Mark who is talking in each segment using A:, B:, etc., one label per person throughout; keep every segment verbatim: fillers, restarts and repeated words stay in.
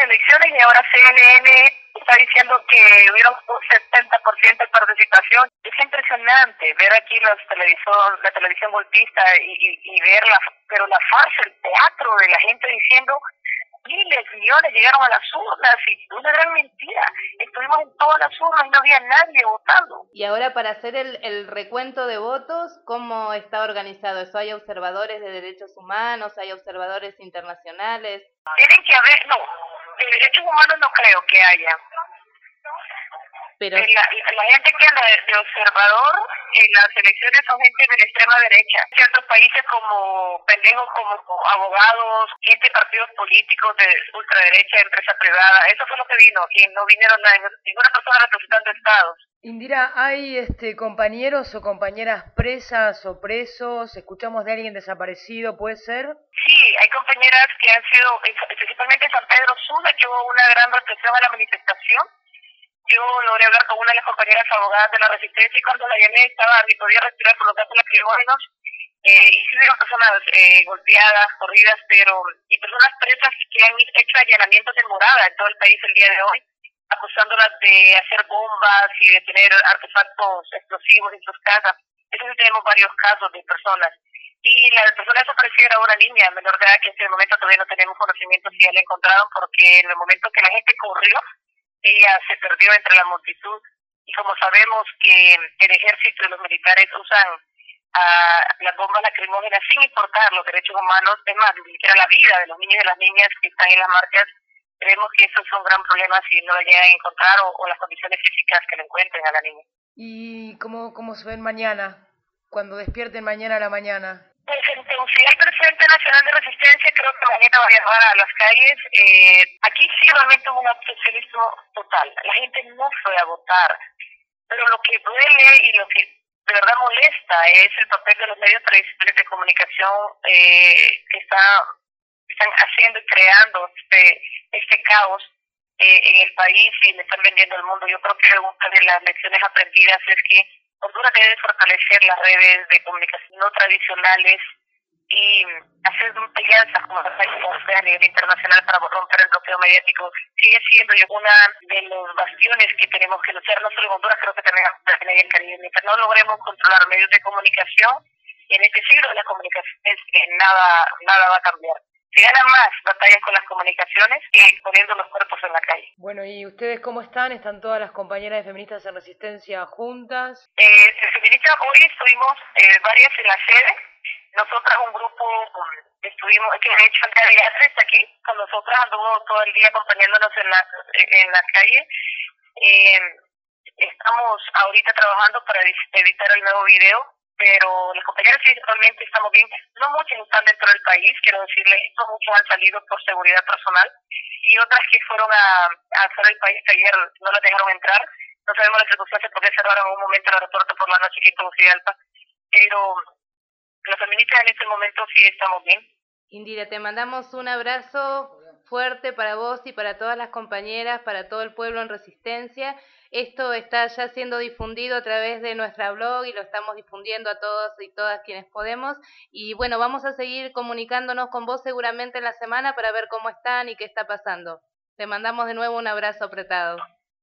A: elecciones y ahora C N N está diciendo que hubieron un setenta por ciento de participación. Es impresionante ver aquí los televisor, la televisión golpista y, y, y ver la, pero la farsa, el teatro de la gente diciendo miles, millones llegaron a las urnas y una gran mentira. Estuvimos en todas las urnas y no había nadie votando.
B: Y ahora para hacer el, el recuento de votos, ¿cómo está organizado eso? ¿Hay observadores de derechos humanos? ¿Hay observadores internacionales?
A: Tienen que haber, no, de derechos humanos no creo que haya.
B: Pero
A: La, la, la gente que anda de, de observador en las elecciones son gente de la extrema derecha. Ciertos países como pendejos, como, como abogados, gente de partidos políticos de ultraderecha, empresa privada. Eso fue lo que vino y no vinieron nadie, ninguna persona representando estados.
C: Indira, ¿hay este compañeros o compañeras presas o presos? ¿Escuchamos de alguien desaparecido, puede ser?
A: Sí, hay compañeras que han sido, principalmente en San Pedro Sula, que hubo una gran represión a la manifestación. Yo logré hablar con una de las compañeras abogadas de la Resistencia y cuando la llamé estaba, ni podía respirar por los gases lacrimógenos. Eh, y sí hubieron personas eh, golpeadas, corridas, pero y personas presas que han hecho allanamientos de morada en todo el país el día de hoy, acusándolas de hacer bombas y de tener artefactos explosivos en sus casas. Eso sí tenemos varios casos de personas. Y la persona desaparecida era una niña menor de edad que en este momento todavía no tenemos conocimiento si ya la encontraron porque en el momento que la gente corrió, ella se perdió entre la multitud y como sabemos que el ejército y los militares usan uh, las bombas lacrimógenas sin importar los derechos humanos, es más, ni siquiera la vida de los niños y de las niñas que están en las marchas, creemos que eso es un gran problema si no la llegan a encontrar o, o las condiciones físicas que le encuentren a la niña.
C: ¿Y cómo, cómo se ven mañana, cuando despierten mañana a la mañana?
A: Pues entonces, si el Frente Nacional de Resistencia creo que mañana va a viajar a las calles. Eh, aquí sí realmente hubo un abstencionismo total. La gente no fue a votar. Pero lo que duele y lo que de verdad molesta es el papel de los medios tradicionales de comunicación eh, que está, están haciendo y creando este, este caos eh, en el país y le están vendiendo al mundo. Yo creo que una de las lecciones aprendidas es que Honduras debe fortalecer las redes de comunicación no tradicionales y hacer alianzas como las hay a nivel internacional para romper el bloqueo mediático. Sigue siendo yo una de los bastiones que tenemos que luchar, no solo en Honduras, creo que también en el Caribe. Mientras no logremos controlar medios de comunicación, en este siglo de la comunicación es que nada, nada va a cambiar. Se ganan más batallas con las comunicaciones que poniendo los cuerpos en la calle.
C: Bueno, ¿y ustedes cómo están? ¿Están todas las compañeras de Feministas en Resistencia juntas?
A: Eh, de Feministas hoy estuvimos eh, varias en la sede. Nosotras, un grupo, estuvimos, que de hecho Andrea Beatriz está aquí, con nosotras anduvo todo el día acompañándonos en la, en la calle. Eh, estamos ahorita trabajando para editar el nuevo video, pero las compañeras sí realmente estamos bien. No muchas están dentro del país, quiero decirles, no muchos han salido por seguridad personal y otras que fueron a, a hacer el país ayer no las dejaron entrar. No sabemos las circunstancias porque cerraron en un momento el aeropuerto por la noche aquí en Tegucigalpa, pero las feministas en este momento sí estamos bien.
B: Indira, te mandamos un abrazo fuerte para vos y para todas las compañeras, para todo el pueblo en Resistencia. Esto está ya siendo difundido a través de nuestra blog y lo estamos difundiendo a todos y todas quienes podemos. Y bueno, vamos a seguir comunicándonos con vos seguramente en la semana para ver cómo están y qué está pasando. Te mandamos de nuevo un abrazo apretado.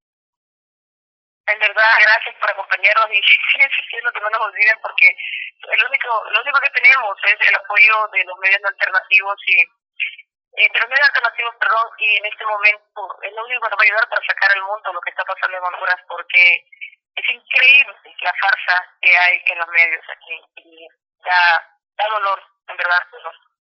A: En verdad, gracias por acompañarnos y sigan insistiendo que no nos olviden porque el único, lo único que tenemos es el apoyo de los medios alternativos y eh, de los medios alternativos, perdón, y en este momento es lo único que nos va a ayudar para sacar al mundo lo que está pasando en Honduras porque es increíble la farsa que hay en los medios aquí y da, da dolor, en verdad, dolor.